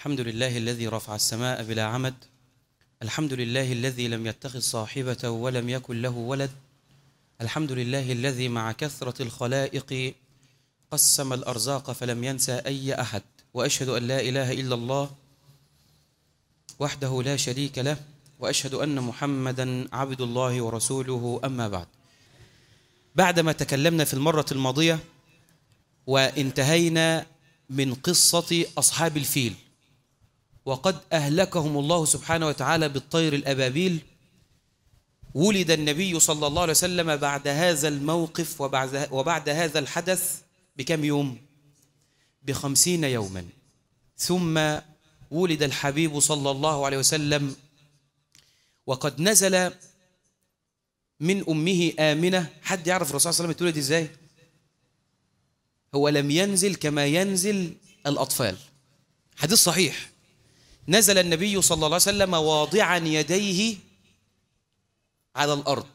الحمد لله الذي رفع السماء بلا عمد. الحمد لله الذي لم يتخذ صاحبة ولم يكن له ولد. الحمد لله الذي مع كثرة الخلائق قسم الأرزاق فلم ينسى أي أحد. وأشهد أن لا إله إلا الله وحده لا شريك له، وأشهد أن محمدًا عبد الله ورسوله. أما بعد، بعدما تكلمنا في المرة الماضية وانتهينا من قصة أصحاب الفيل، وقد أهلكهم الله سبحانه وتعالى بالطير الأبابيل، ولد النبي صلى الله عليه وسلم بعد هذا الموقف وبعد هذا الحدث بكم يوم؟ ب50 يوما. ثم ولد الحبيب صلى الله عليه وسلم، وقد نزل من أمه آمنة. حد يعرف الرسول صلى الله عليه وسلم اتولد إزاي؟ هو لم ينزل كما ينزل الأطفال، حديث صحيح. نزل النبي صلى الله عليه وسلم واضعا يديه على الأرض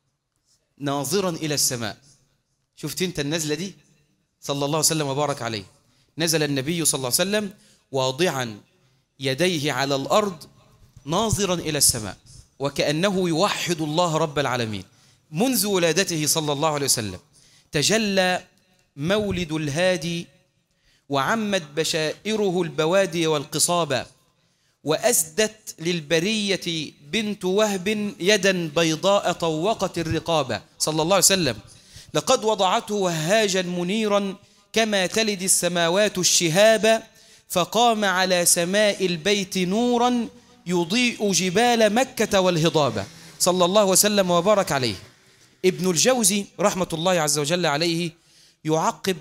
ناظرا إلى السماء. شفت انت النزلة دي؟ صلى الله عليه وسلم وبارك عليه. نزل النبي صلى الله عليه وسلم واضعا يديه على الأرض ناظرا إلى السماء، وكأنه يوحد الله رب العالمين. منذ ولادته صلى الله عليه وسلم تجلى مولد الهادي، وعمت بشائره البوادي والقصابة، وأسدت للبرية بنت وهب يدا بيضاء طوقت الرقابة. صلى الله عليه وسلم لقد وضعته وهاجا منيرا كما تلد السماوات الشهاب، فقام على سماء البيت نورا يضيء جبال مكة والهضاب. صلى الله وسلم وبارك عليه. ابن الجوزي رحمة الله عز وجل عليه يعقب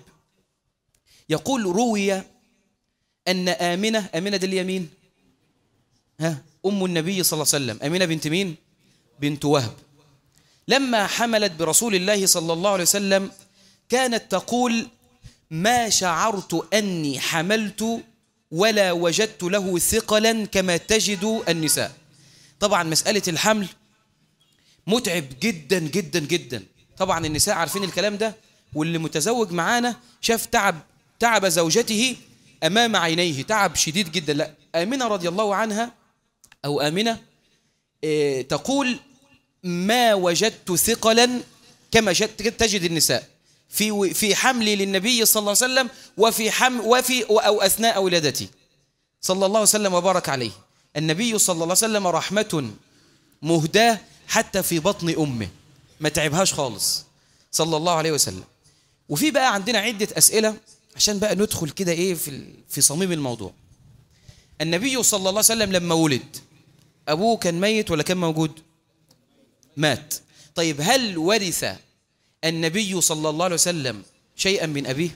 يقول: روي أن آمنة دي اليمين أم النبي صلى الله عليه وسلم، آمنة بنت مين؟ بنت وهب. لما حملت برسول الله صلى الله عليه وسلم كانت تقول: ما شعرت أني حملت ولا وجدت له ثقلا كما تجد النساء. طبعا مسألة الحمل متعب جدا جدا جدا. طبعا النساء عارفين الكلام ده، واللي متزوج معانا شاف تعب زوجته أمام عينيه، تعب شديد جدا. لا، آمنة رضي الله عنها أو آمنة تقول: ما وجدت ثقلا كما تجد النساء في حملي للنبي صلى الله عليه وسلم وفي أو أثناء ولادتي. صلى الله عليه وسلم وبارك عليه. النبي صلى الله عليه وسلم رحمة مهداة حتى في بطن أمه، ما تعبهاش خالص صلى الله عليه وسلم. وفي بقى عندنا عدة أسئلة عشان بقى ندخل كده في صميم الموضوع. النبي صلى الله عليه وسلم لما ولد أبوه كان ميت ولا كان موجود؟ مات. طيب هل ورث النبي صلى الله عليه وسلم شيئا من أبيه؟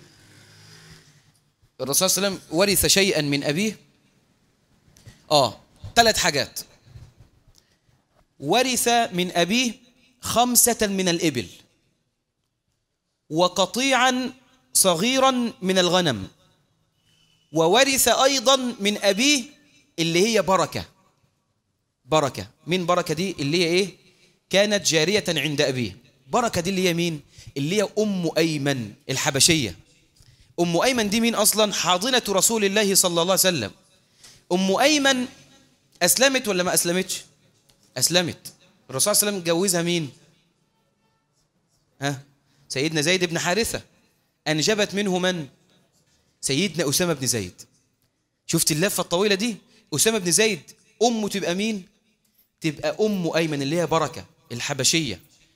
الرسول صلى الله عليه وسلم ورث شيئا من أبيه؟ 3 حاجات. ورث من أبيه 5 من الإبل، وقطيعا صغيرا من الغنم، وورث أيضا من أبيه اللي هي بركة. من بركة دي اللي هي إيه؟ كانت جارية عند أبيه. بركة دي اللي هي مين؟ اللي هي أم أيمن الحبشية. أم أيمن دي مين أصلا؟ حاضنة رسول الله صلى الله عليه وسلم. أم أيمن أسلمت ولا ما أسلمتش؟ أسلمت. الرسول صلى الله عليه وسلم جوزها مين؟ سيدنا زيد بن حارثة. أنجبت منه من؟ سيدنا أسامة بن زيد. شفت اللفة الطويلة دي؟ أسامة بن زيد أمه تبقى مين؟ تبقى أم أيمن اللي هي بركة الحبشية.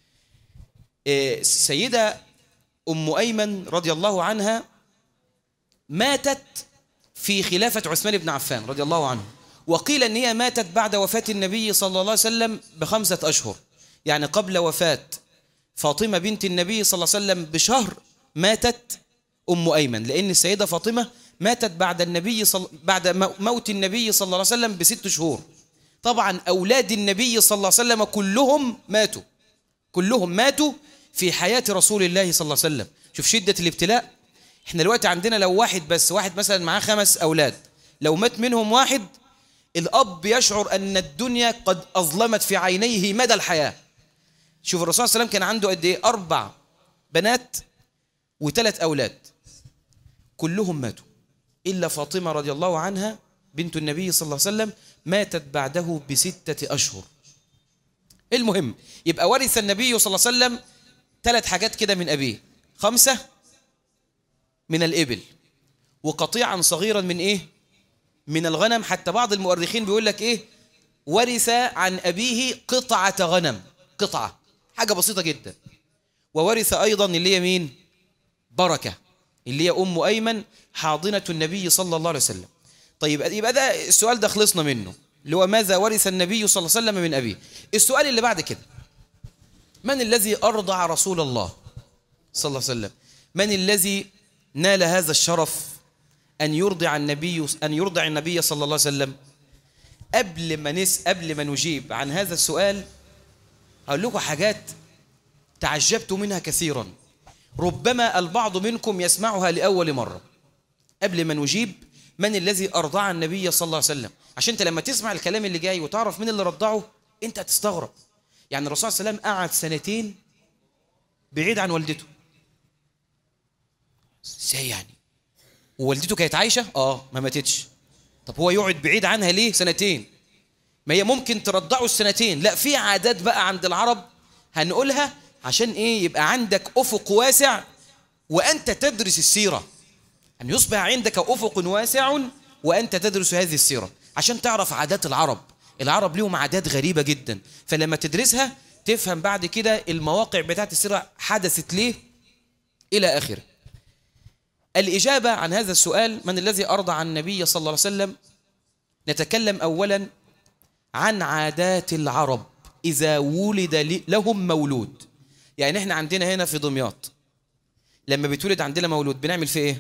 سيدة أم أيمن رضي الله عنها ماتت في خلافة عثمان بن عفان رضي الله عنه، وقيل أن هي ماتت بعد وفاة النبي صلى الله عليه وسلم ب5 أشهر، يعني قبل وفاة فاطمة بنت النبي صلى الله عليه وسلم بشهر ماتت أم أيمن، لأن السيدة فاطمة ماتت بعد موت النبي صلى الله عليه وسلم ب6 شهور. طبعا أولاد النبي صلى الله عليه وسلم كلهم ماتوا في حياة رسول الله صلى الله عليه وسلم. شوف شدة الابتلاء. احنا دلوقتي عندنا لو واحد مثلا معاه 5 أولاد، لو مات منهم واحد الأب يشعر أن الدنيا قد أظلمت في عينيه مدى الحياة. شوف الرسول صلى الله عليه وسلم كان عنده قد إيه؟ 4 بنات و3 أولاد، كلهم ماتوا إلا فاطمة رضي الله عنها بنت النبي صلى الله عليه وسلم ماتت بعده ب6 أشهر. المهم يبقى ورث النبي صلى الله عليه وسلم 3 حاجات كده من أبيه، 5 من الإبل، وقطيعا صغيرا من إيه؟ من الغنم. حتى بعض المؤرخين بيقول لك إيه؟ ورث عن أبيه قطعة غنم، قطعة حاجة بسيطة جدا. وورث أيضا اللي هي مين؟ بركة اللي هي أم أيمن حاضنة النبي صلى الله عليه وسلم. طيب يبقى ده السؤال ده خلصنا منه، اللي هو ماذا ورث النبي صلى الله عليه وسلم من أبيه. السؤال اللي بعد كده، من الذي أرضع رسول الله صلى الله عليه وسلم؟ من الذي نال هذا الشرف أن يرضع النبي صلى الله عليه وسلم؟ قبل ما نجيب عن هذا السؤال هقول لكم حاجات تعجبت منها كثيرا، ربما البعض منكم يسمعها لأول مرة. قبل ما نجيب من الذي أرضع النبي صلى الله عليه وسلم، عشان انت لما تسمع الكلام اللي جاي وتعرف من اللي رضعه انت هتستغرب. يعني الرسول صلى الله عليه وسلم قعد 2 سنين بعيد عن والدته. ازاي يعني؟ ووالدته كانت عايشة؟ ما ماتتش. طب هو يقعد بعيد عنها ليه 2 سنين؟ ما هي ممكن ترضعه 2 سنين. لا، في عادات بقى عند العرب هنقولها عشان ايه؟ يبقى عندك افق واسع وانت تدرس السيرة، ان يصبح عندك افق واسع وانت تدرس هذه السيرة، عشان تعرف عادات العرب. العرب ليهم عادات غريبة جدا، فلما تدرسها تفهم بعد كده المواقع بتاعت السيرة حدثت ليه الى اخره. الإجابة عن هذا السؤال، من الذي أرضع النبي صلى الله عليه وسلم، نتكلم أولا عن عادات العرب إذا ولد لهم مولود. يعني احنا عندنا هنا في دمياط لما بيتولد عندنا مولود بنعمل فيه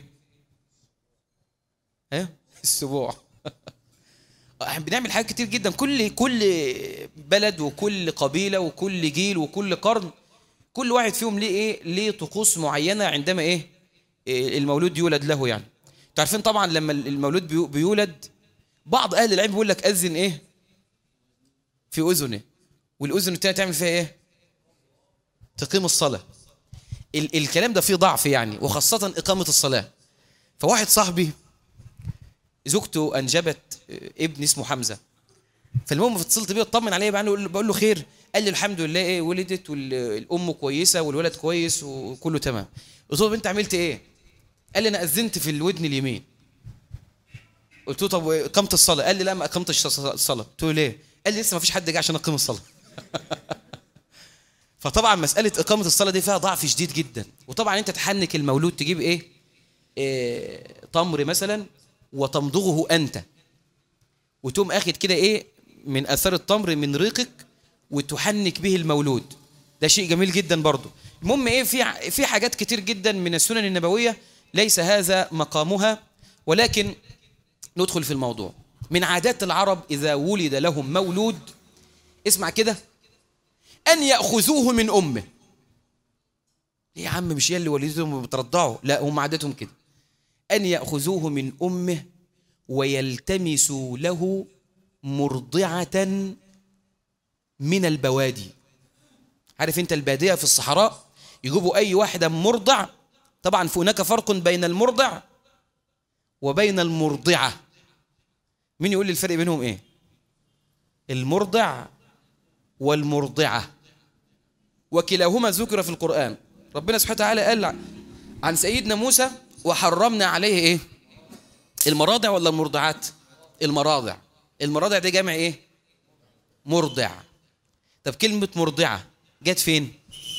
ايه؟ السبوع. بنعمل حاجات كتير جدا. كل بلد وكل قبيلة وكل جيل وكل قرن كل واحد فيهم ليه طقوس معينة عندما المولود يولد له. يعني تعرفين طبعا لما المولود بيولد بعض أهل العلم بيقول لك أذن في أذنه، والأذن التانية تعمل فيها تقيم الصلاة. الكلام ده فيه ضعف يعني، وخاصة إقامة الصلاة. فواحد صاحبي زوجته أنجبت ابن اسمه حمزة، فالمهم اتصلت بيه اطمن عليه، بقول له خير. قال لي الحمد لله ولدت والأم كويسة والولد كويس وكله تمام. قلت له انت عملت ايه؟ قال لي انا اذنت في الودن اليمين. قلت له طب اقامه الصلاه؟ قال لي لا ما اقمتش الصلاه. قلت له ليه؟ قال لي لسه ما فيش حد جه عشان اقيم الصلاه. فطبعا مساله اقامه الصلاه دي فيها ضعف شديد جدا. وطبعا انت تحنك المولود تجيب تمر مثلا وتمضغه انت، وتقوم اخد كده من اثار التمر من ريقك وتحنك به المولود. ده شيء جميل جدا برضه. المهم في حاجات كتير جدا من السنن النبوية ليس هذا مقامها، ولكن ندخل في الموضوع. من عادات العرب إذا ولد لهم مولود، اسمع كده، أن يأخذوه من أمه. ليه يا عم؟ مش هي اللي ولدتهم بترضعه؟ لا، هم عادتهم كده، أن يأخذوه من أمه ويلتمسوا له مرضعة من البوادي. عارف انت البادية في الصحراء يجيبوا أي واحدة مرضع. طبعا هناك فرق بين المرضع وبين المرضعة. مين يقول لي الفرق بينهم ايه؟ المرضع والمرضعة، وكلاهما ذكر في القرآن. ربنا سبحانه وتعالى قال عن سيدنا موسى وحرمنا عليه المراضع ولا المرضعات؟ المراضع. المراضع دي جمع مرضع. طب كلمة مرضعة جت فين؟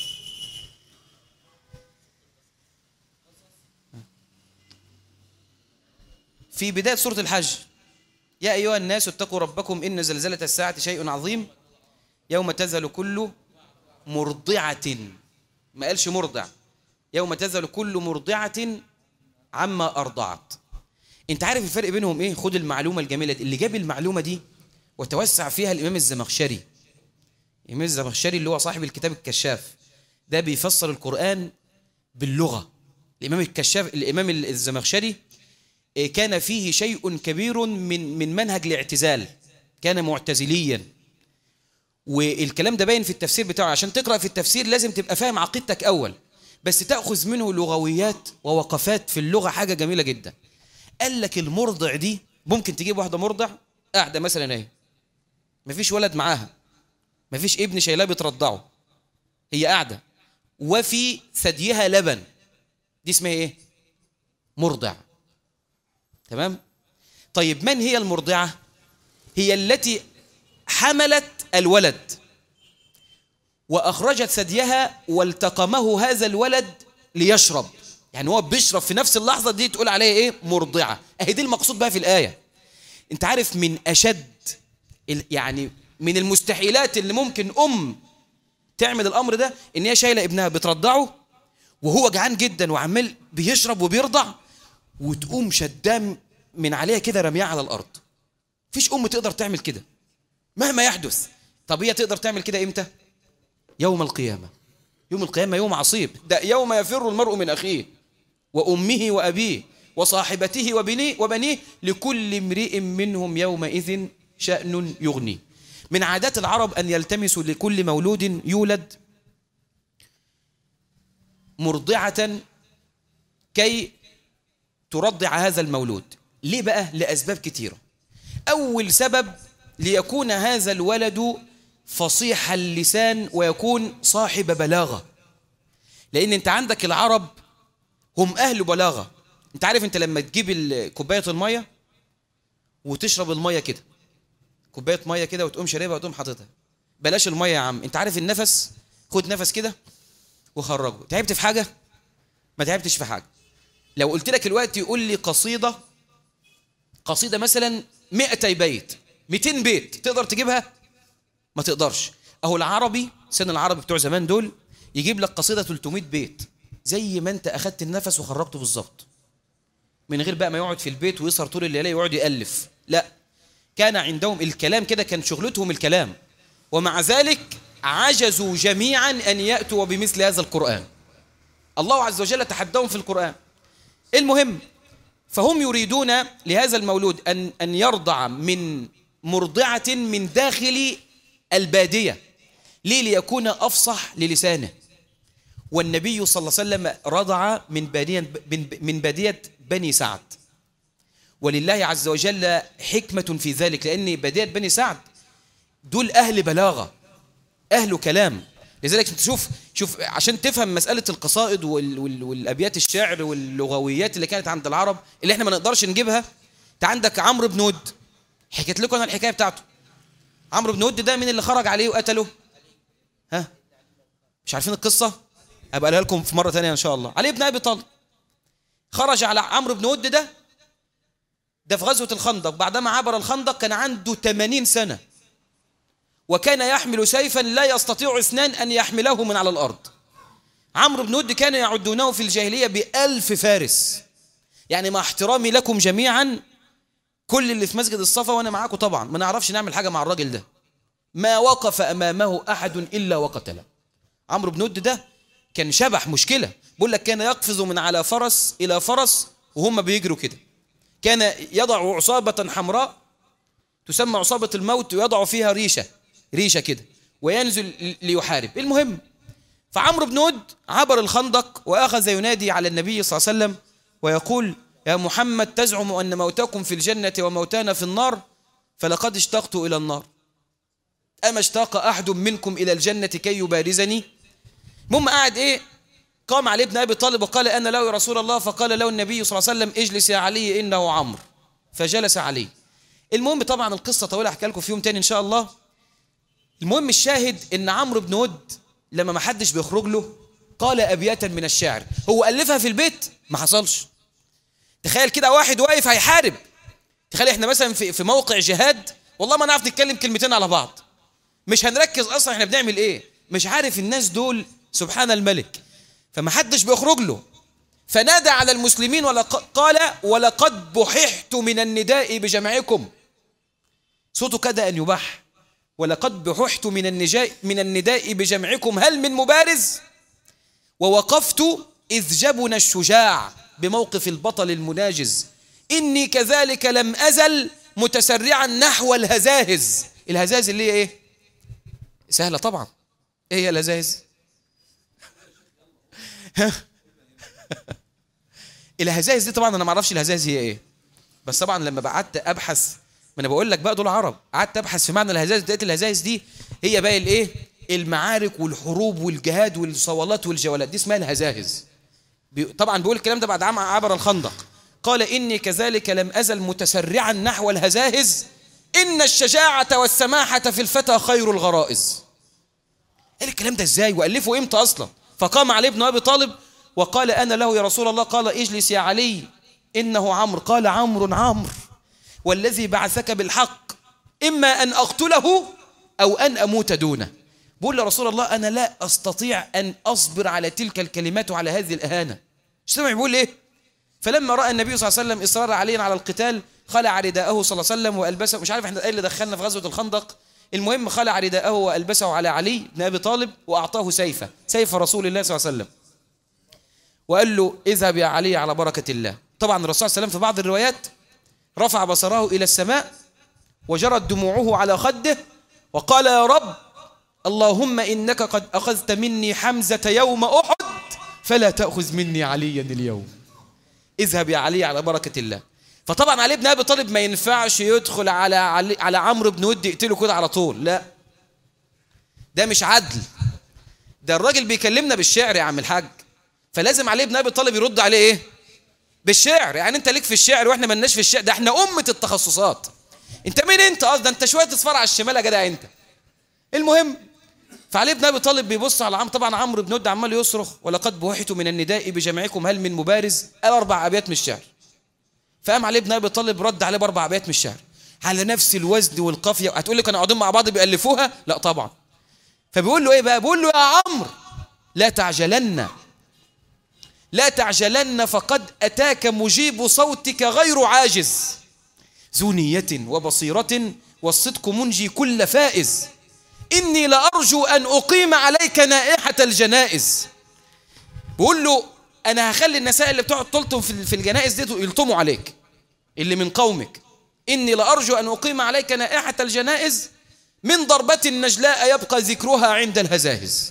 في بداية سورة الحج، يا أيها الناس اتقوا ربكم إن زلزلة الساعة شيء عظيم يوم تذهل كل مرضعة. ما قالش مرضع، يوم تذهل كل مرضعة عما أرضعت. انت عارف الفرق بينهم خد المعلومة الجميلة دي. اللي جاب المعلومة دي وتوسع فيها الإمام الزمخشري. الإمام الزمخشري اللي هو صاحب الكتاب الكشاف، ده بيفسر القرآن باللغة. الإمام الزمخشري كان فيه شيء كبير من منهج الاعتزال، كان معتزليا. والكلام ده باين في التفسير بتاعه. عشان تقرأ في التفسير لازم تبقى فاهم عقيدتك أول، بس تأخذ منه لغويات ووقفات في اللغة، حاجة جميلة جدا. قال لك المرضع دي ممكن تجيب واحدة مرضع قاعدة مثلا اهي، مفيش ولد معاها، مفيش ابن شايلاه بترضعه، هي قاعدة وفي ثديها لبن، دي اسمها ايه؟ مرضع. تمام؟ طيب من هي المرضعة؟ هي التي حملت الولد وأخرجت ثديها والتقمه هذا الولد ليشرب، يعني هو بيشرب في نفس اللحظة دي، تقول عليها ايه؟ مرضعة. اهي دي المقصود بها في الآية. انت عارف من أشد يعني من المستحيلات اللي ممكن تعمل الأمر ده، إن هي شايلة ابنها بترضعه وهو جعان جدا وعمال بيشرب وبيرضع، وتقوم شدام من عليها كده رميها على الأرض. فيش تقدر تعمل كده مهما يحدث. طب هي تقدر تعمل كده إمتى؟ يوم القيامة. يوم القيامة يوم عصيب، ده يوم يفر المرء من أخيه وأمه وأبيه وصاحبته وبنيه لكل امرئ منهم يومئذ شأن يغنيه. من عادات العرب أن يلتمسوا لكل مولود يولد مرضعة كي ترضع هذا المولود. ليه بقى؟ لأسباب كتيرة. أول سبب ليكون هذا الولد فصيح اللسان ويكون صاحب بلاغة، لأن أنت عندك العرب هم أهل بلاغة. أنت عارف أنت لما تجيب كوباية المية وتشرب المية كده، كوباية مية كده وتقوم شاربها وتقوم حاططها، بلاش المية يا عم، أنت عارف النفس، خد نفس كده وخرجه. تعبت في حاجة؟ ما تعبتش في حاجة. لو قلت لك الوقت يقول لي قصيدة مثلا 200 بيت 200 بيت تقدر تجيبها؟ ما تقدرش. أهو العربي سن العربي بتوع زمان دول يجيب لك قصيدة 300 بيت زي ما أنت أخدت النفس وخرجته بالظبط، من غير بقى ما يقعد في البيت ويسهر طول الليل يقعد يألف. لا، كان عندهم الكلام كده، كان شغلتهم الكلام، ومع ذلك عجزوا جميعا أن يأتوا بمثل هذا القرآن. الله عز وجل تحداهم في القرآن. المهم، فهم يريدون لهذا المولود أن يرضع من مرضعة من داخل البادية. ليه؟ ليكون أفصح للسانه. والنبي صلى الله عليه وسلم رضع من بادية بني سعد، ولله عز وجل حكمة في ذلك، لأن بادية بني سعد دول أهل بلاغة، أهل كلام. لذلك انت شوف عشان تفهم مسألة القصائد والأبيات الشعر واللغويات اللي كانت عند العرب اللي احنا ما نقدرش نجيبها. انت عندك عمرو بن ود، حكيت لكم انا الحكاية بتاعته. عمرو بن ود ده من اللي خرج عليه وقتله؟ ها، مش عارفين القصة؟ أبقى أقولها لكم في مرة ثانية إن شاء الله. علي بن أبي طالب خرج على عمرو بن ود ده في غزوة الخندق. بعدما عبر الخندق كان عنده 80 سنة، وكان يحمل سيفا لا يستطيع اثنان أن يحمله من على الأرض. عمرو بن ود كانوا يعدونه في الجاهلية ب1000 فارس. يعني مع احترامي لكم جميعا، كل اللي في مسجد الصفا وأنا معاكم طبعا ما نعرفش نعمل حاجة مع الراجل ده، ما وقف أمامه أحد إلا وقتله. عمرو بن ود ده كان شبح مشكلة. بقول لك كان يقفز من على فرس إلى فرس وهم بيجروا كده. كان يضع عصابة حمراء تسمى عصابة الموت، ويضع فيها ريشة كده وينزل ليحارب. المهم، فعمرو بن ود عبر الخندق وأخذ ينادي على النبي صلى الله عليه وسلم ويقول: يا محمد، تزعم أن موتكم في الجنة وموتانا في النار، فلقد اشتقت إلى النار، أما اشتاق أحد منكم إلى الجنة كي يبارزني؟ المهم قاعد قام علي بن أبي طالب وقال: أنا له يا رسول الله. فقال له النبي صلى الله عليه وسلم: اجلس يا علي إنه عمرو. فجلس علي. المهم طبعا القصة طويلة، أحكي لكم في يوم تاني إن شاء الله. المهم الشاهد إن عمرو بن ود لما ما حدش بيخرج له قال أبياتا من الشعر. هو ألفها في البيت؟ ما حصلش. تخيل كده واحد واقف هيحارب، تخيل احنا مثلا في موقع جهاد، والله ما نعرف نتكلم كلمتين على بعض، مش هنركز أصلا احنا بنعمل ايه، مش عارف الناس دول سبحان الملك. فما حدش بيخرج له، فنادى على المسلمين قال: ولقد بححت من النداء بجمعكم. صوته كاد أن يبح. ولقد بححت من النداء بجمعكم، هل من مبارز؟ ووقفت إذ جبن الشجاع بموقف البطل المناجز، إني كذلك لم أزل متسرعا نحو الهزاهز. الهزاهز اللي هي ايه؟ سهلة طبعا. ايه هي الهزاهز؟ الهزاهز دي طبعا انا ما اعرفش الهزاهز هي ايه، بس طبعا لما قعدت ابحث، ما انا بقول لك بقى دول عرب، قعدت ابحث في معنى الهزائز، لقيت الهزائز دي هي بقى الايه؟ المعارك والحروب والجهاد والصولات والجولات، دي اسمها الهزائز. طبعا بيقول الكلام ده بعد عام عبر الخندق. قال إني كذلك لم أزل متسرعا نحو الهزائز، إن الشجاعة والسماحة في الفتى خير الغرائز. قال الكلام ده ازاي وألفه امتى أصلا؟ فقام علي بن أبي طالب وقال أنا له يا رسول الله. قال اجلس يا علي إنه عمرو. قال عمرو والذي بعثك بالحق إما أن أقتله أو أن أموت دونه. بقول يا رسول الله أنا لا أستطيع أن أصبر على تلك الكلمات وعلى هذه الإهانة. سمع بيقول إيه؟ فلما رأى النبي صلى الله عليه وسلم إصرار علينا على القتال خلع رداءه صلى الله عليه وسلم وألبسه. مش عارف احنا ايه اللي دخلنا في غزوة الخندق. المهم خلع رداءه وألبسه على علي بن أبي طالب وأعطاه سيف رسول الله صلى الله عليه وسلم، وقال له اذهب يا علي على بركة الله. طبعا الرسول صلى الله عليه وسلم في بعض الروايات رفع بصره إلى السماء وجرت دموعه على خده وقال يا رب اللهم إنك قد أخذت مني حمزة يوم أحد فلا تأخذ مني عليا اليوم. اذهب يا علي على بركة الله. فطبعا علي بن أبي طالب ما ينفعش يدخل على عمرو بن ود يقتله كده على طول، لا، ده مش عدل، ده الراجل بيكلمنا بالشعر يا عم الحاج، فلازم علي بن أبي طالب يرد عليه ايه؟ بالشعر. يعني انت ليك في الشعر واحنا مالناش في الشعر، ده احنا أمة التخصصات. انت مين انت اصلا؟ انت شويه تصفر على الشمال يا جدع انت. المهم فعلي بن ابي طالب بيبص على عمرو. طبعا عمرو بن ود عمال يصرخ ولقد بوحت من النداء بجمعكم هل من مبارز. قال 4 أبيات من الشعر. فقام علي بن ابي طالب رد عليه ب4 أبيات من الشعر على نفس الوزن والقافيه. هتقول لي كانوا قاعدين مع بعض بيألفوها؟ لا طبعا. فبيقول له ايه بقى؟ بيقول له يا عمرو لا تعجلن فقد أتاك مجيب صوتك غير عاجز، ذو نية وبصيرة والصدق منجي كل فائز، إني لأرجو أن أقيم عليك نائحة الجنائز. بقول له أنا هخلي النساء اللي بتقعد تلطم في الجنائز دي يلطموا عليك اللي من قومك. إني لأرجو أن أقيم عليك نائحة الجنائز من ضربة النجلاء يبقى ذكرها عند الهزاهز.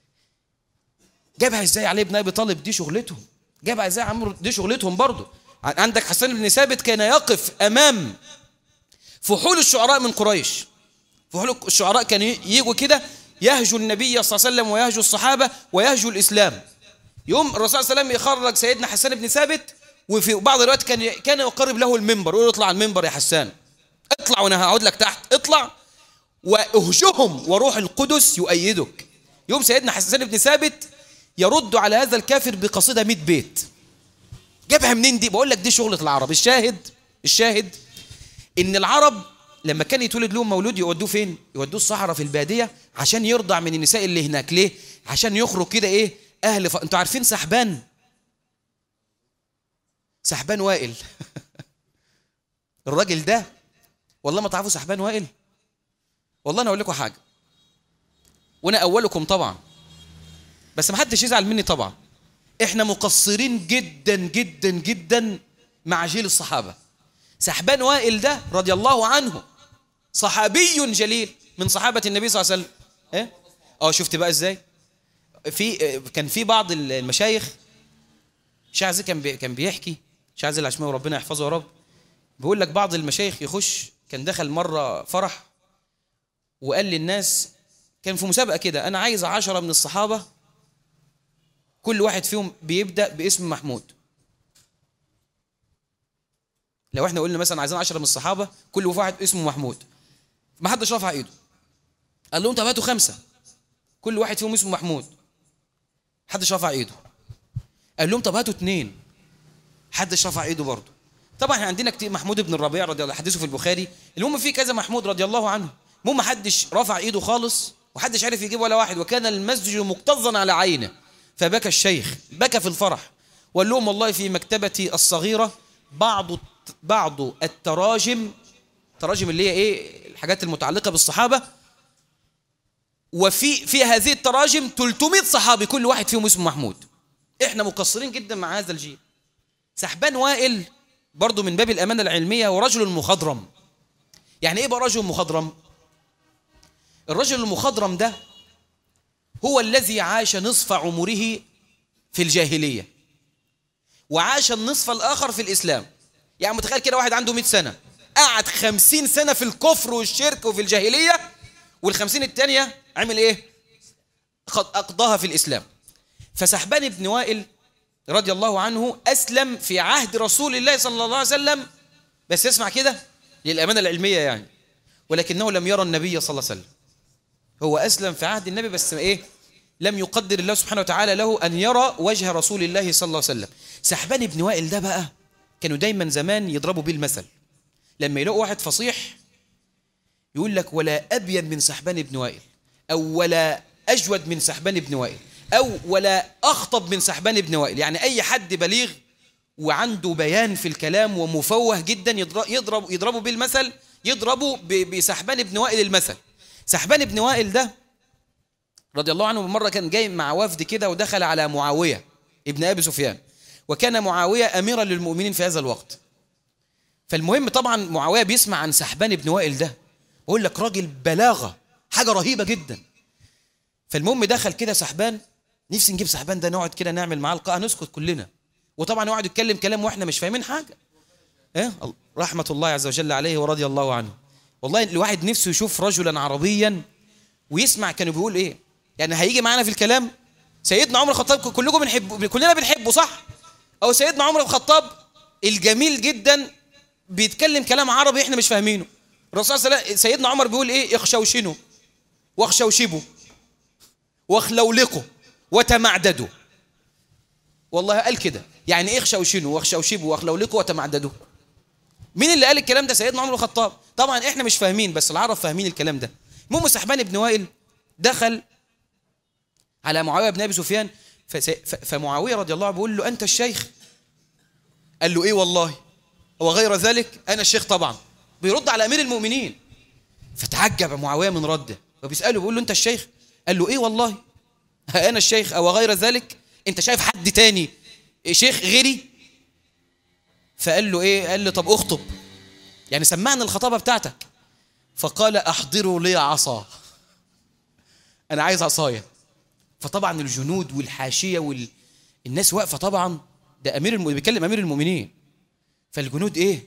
جابها ازاي علي بن ابي طالب؟ دي شغلتهم. جابها ازاي عمرو؟ دي شغلتهم برضه. عندك حسان بن ثابت كان يقف امام فحول الشعراء من قريش. فحول الشعراء كانوا يجوا كده يهجوا النبي صلى الله عليه وسلم ويهجوا الصحابه ويهجوا الاسلام. يوم الرسول صلى الله عليه وسلم يخرج سيدنا حسان بن ثابت، وفي بعض الوقت كان يقرب له المنبر ويقول اطلع على المنبر يا حسان، اطلع وانا هقعد لك تحت، اطلع واهجهم وروح القدس يؤيدك. يوم سيدنا حسان بن ثابت يرد على هذا الكافر بقصيدة 100 بيت. جابها منين دي؟ بقول لك دي شغلة العرب. الشاهد ان العرب لما كان يتولد لهم مولود يودوه فين؟ يودوه الصحراء في البادية عشان يرضع من النساء اللي هناك. ليه؟ عشان يخرج كده ايه؟ انتوا عارفين سحبان وائل الراجل ده، والله ما تعرفوا سحبان وائل؟ والله انا اقول لكم حاجة، وانا اولكم طبعا، بس ما حدش يزعل مني طبعا. احنا مقصرين جدا جدا جدا مع جيل الصحابة. سحبان وائل ده رضي الله عنه صحابي جليل من صحابة النبي صلى الله عليه وسلم. ايه؟ شفت بقى ازاي؟ كان في بعض المشايخ، شاعزي كان بيحكي، شاعزي العشماوي ربنا يحفظه يا رب، بيقول لك بعض المشايخ يخش، كان دخل مرة فرح وقال للناس، كان في مسابقة كده، أنا عايز 10 من الصحابة كل واحد فيهم بيبدأ باسم محمود. لو احنا قلنا مثلا عايزين 10 من الصحابة كل واحد اسمه محمود، ما حدش رفع ايده. قال لهم طب هاتوا 5 كل واحد فيهم اسمه محمود، حدش رفع ايده. قال لهم طب هاتوا 2، حدش رفع ايده برضه. طبعا احنا عندنا كتير، محمود بن الربيع رضي الله عنه حديثه في البخاري، المهم في كذا محمود رضي الله عنه، المهم ما حدش رفع ايده خالص وحدش عارف يجيب ولا واحد، وكان المسجد مكتظا على عينه. فبكى الشيخ، بكى في الفرح، وقال لهم والله في مكتبتي الصغيرة بعض التراجم اللي هي ايه؟ الحاجات المتعلقة بالصحابة، وفي هذه التراجم 300 صحابي كل واحد فيهم اسمه محمود. احنا مقصرين جدا مع هذا الجيل. سحبان وائل برضو من باب الأمانة العلمية ورجل مخضرم. يعني ايه بقى رجل مخضرم؟ الرجل المخضرم ده هو الذي عاش نصف عمره في الجاهلية وعاش النصف الآخر في الإسلام. يعني متخيل كده واحد عنده 100 سنة قعد 50 سنة في الكفر والشرك وفي الجاهلية، وال50 التانية عمل ايه؟ أقضاها في الإسلام. فسحبان بن وائل رضي الله عنه أسلم في عهد رسول الله صلى الله عليه وسلم، بس اسمع كده للأمانة العلمية يعني، ولكنه لم يرى النبي صلى الله عليه وسلم. هو أسلم في عهد النبي بس إيه؟ لم يقدر الله سبحانه وتعالى له أن يرى وجه رسول الله صلى الله عليه وسلم. سحبان بن وائل ده بقى كانوا دايما زمان يضربوا بيه المثل، لما يلاقوا واحد فصيح يقول لك ولا أبين من سحبان بن وائل، أو ولا أجود من سحبان بن وائل، أو ولا أخطب من سحبان بن وائل. يعني أي حد بليغ وعنده بيان في الكلام ومفوه جدا يضربوا بيه المثل، يضربوا بسحبان بن وائل المثل. سحبان بن وائل ده رضي الله عنه مرة كان جاي مع وفد كده ودخل على معاوية ابن أبي سفيان، وكان معاوية أميرا للمؤمنين في هذا الوقت. فالمهم طبعا معاوية بيسمع عن سحبان بن وائل ده، بقول لك راجل بلاغة حاجة رهيبة جدا. فالمهم دخل كده سحبان، نفسي نجيب سحبان ده نقعد كده نعمل معاه لقاء نسكت كلنا، وطبعا يقعد يتكلم كلام واحنا مش فاهمين حاجة. رحمة الله عز وجل عليه ورضي الله عنه. والله الواحد نفسه يشوف رجلا عربيا ويسمع كانوا بيقول ايه. يعني هيجي معانا في الكلام سيدنا عمر الخطاب، كلنا بنحبه صح؟ او سيدنا عمر الخطاب الجميل جدا بيتكلم كلام عربي احنا مش فاهمينه. الرسول صلى الله عليه وسلم سيدنا عمر بيقول ايه؟ اخشوشنوا واخشوشبوا واخلولقوا وتمعددوا. والله قال كده. يعني ايه اخشوشنوا واخشوشبوا واخلولقوا وتمعددوا؟ مين اللي قال الكلام ده؟ سيدنا عمر الخطاب. طبعا احنا مش فاهمين بس العرب فاهمين الكلام ده. المهم سحبان بن وائل دخل على معاوية بن أبي سفيان، فمعاوية رضي الله عنه بيقول له أنت الشيخ؟ قال له إيه والله وغير ذلك أنا الشيخ طبعا. بيرد على أمير المؤمنين، فتعجب معاوية من رده وبيسأله بيقول له أنت الشيخ؟ قال له إيه والله أنا الشيخ أو غير ذلك؟ أنت شايف حد تاني شيخ غيري؟ فقال له إيه؟ قال له طب أخطب، يعني سمعنا الخطابة بتاعتك. فقال أحضروا لي عصا، أنا عايز عصاية. فطبعا الجنود والحاشية والناس واقفة، طبعا ده بيكلم أمير المؤمنين، فالجنود إيه؟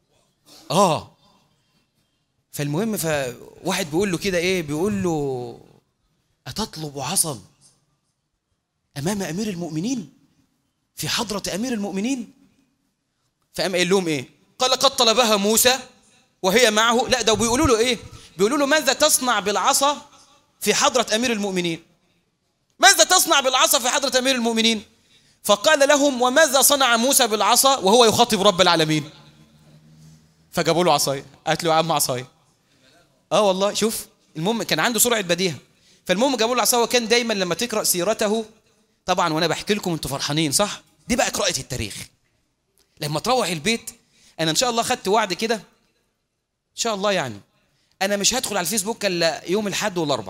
فالمهم فواحد بيقول له كده إيه؟ بيقول له أتطلب عصا أمام أمير المؤمنين في حضرة أمير المؤمنين؟ فقام قال لهم إيه؟ قال قد طلبها موسى وهي معه. لا ده بيقولوا له إيه؟ بيقولوا له ماذا تصنع بالعصا في حضرة أمير المؤمنين؟ ماذا تصنع بالعصا في حضرة أمير المؤمنين؟ فقال لهم وماذا صنع موسى بالعصا وهو يخاطب رب العالمين؟ فجابوا له عصاية. قالت له يا عم عصاية. والله شوف، المهم كان عنده سرعة بديهة. فالمهم جابوا له عصاية، وكان دايما لما تقرأ سيرته طبعا، وانا بحكي لكم انتوا فرحانين صح؟ دي بقى قراءة التاريخ. لما تروح البيت انا ان شاء الله خدت وعد كده ان شاء الله، يعني انا مش هدخل على الفيسبوك الا يوم الاحد والاربع.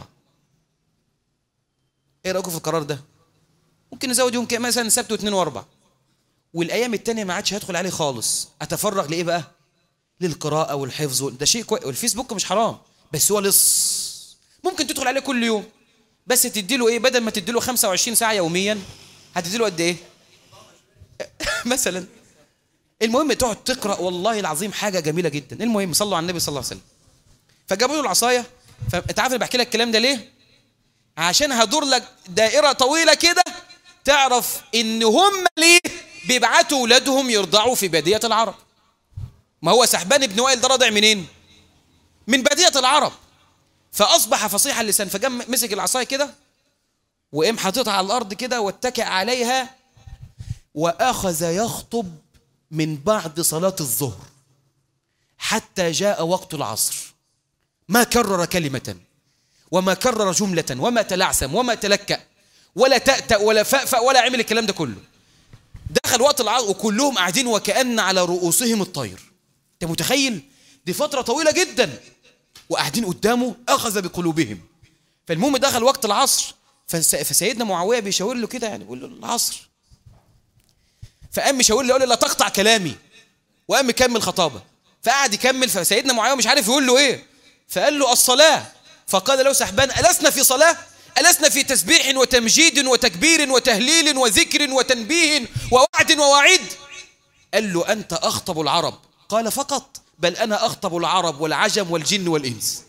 ايه رايكم في القرار ده؟ ممكن نزود يوم كده مثلا السبت واثنين واربع، والايام التانية ما عادش هدخل عليه خالص. اتفرغ لايه بقى؟ للقراءه والحفظ. ده شيء كويس، والفيسبوك مش حرام بس هو لص. ممكن تدخل عليه كل يوم بس تديله ايه؟ بدل ما تديله 25 ساعه يوميا هتديله قد ايه مثلا؟ المهم تقعد تقرا، والله العظيم حاجه جميله جدا. المهم صلوا على النبي صلى الله عليه وسلم. فجابوا له العصايه. فانت عارف انا بحكي لك الكلام ده ليه؟ عشان هدور لك دائره طويله كده تعرف ان هم ليه بيبعتوا اولادهم يرضعوا في باديه العرب. ما هو سحبان بن وائل ده رضع منين؟ من باديه العرب. فاصبح فصيح اللسان، فجم مسك العصايه كده وقام حاططها على الارض كده واتكئ عليها، واخذ يخطب من بعد صلاه الظهر حتى جاء وقت العصر. ما كرر كلمه وما كرر جمله وما تلعثم وما تلكأ ولا تأتأ ولا فأفأ ولا عمل الكلام ده كله. دخل وقت العصر وكلهم قاعدين وكأن على رؤوسهم الطير. انت متخيل؟ دي فتره طويله جدا وقاعدين قدامه، اخذ بقلوبهم. فالمهم دخل وقت العصر، فسيدنا معاويه بيشاور له كده، يعني بيقول له العصر. فقام مشاور له، يقول له لا تقطع كلامي، وقام مكمل خطابه. فقعد يكمل، فسيدنا معاويه مش عارف يقول له ايه، فقال له الصلاه. فقال له سحبان ألسنا في صلاه؟ ألسنا في تسبيح وتمجيد وتكبير وتهليل وذكر وتنبيه ووعد ووعيد؟ قال له أنت أخطب العرب؟ قال فقط؟ بل أنا أخطب العرب والعجم والجن والإنس.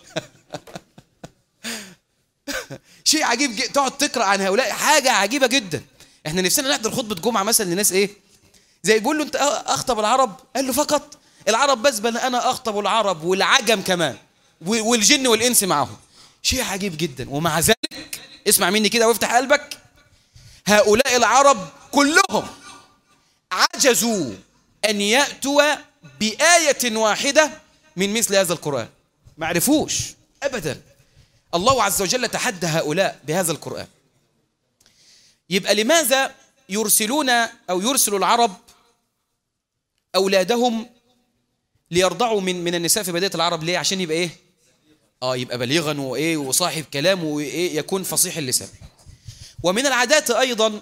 شيء عجيب تقعد تقرأ عن هؤلاء حاجة عجيبة جدا. احنا نفسنا نحضر خطبة جمعة مثلا لناس ايه زي بيقول له انت اخطب العرب؟ قال له فقط؟ العرب بس؟ بل انا اخطب العرب والعجم كمان والجن والانس معهم. شيء عجيب جدا. ومع ذلك اسمع مني كده وافتح قلبك، هؤلاء العرب كلهم عجزوا ان يأتوا بآية واحدة من مثل هذا القرآن، ما عرفوش ابدا. الله عز وجل تحدى هؤلاء بهذا القرآن. يبقى لماذا يرسلون أو يرسل العرب أولادهم ليرضعوا من النساء في بداية العرب؟ ليه؟ عشان يبقى إيه؟ يبقى بليغا وإيه وصاحب كلام وإيه، يكون فصيح اللسان. ومن العادات أيضا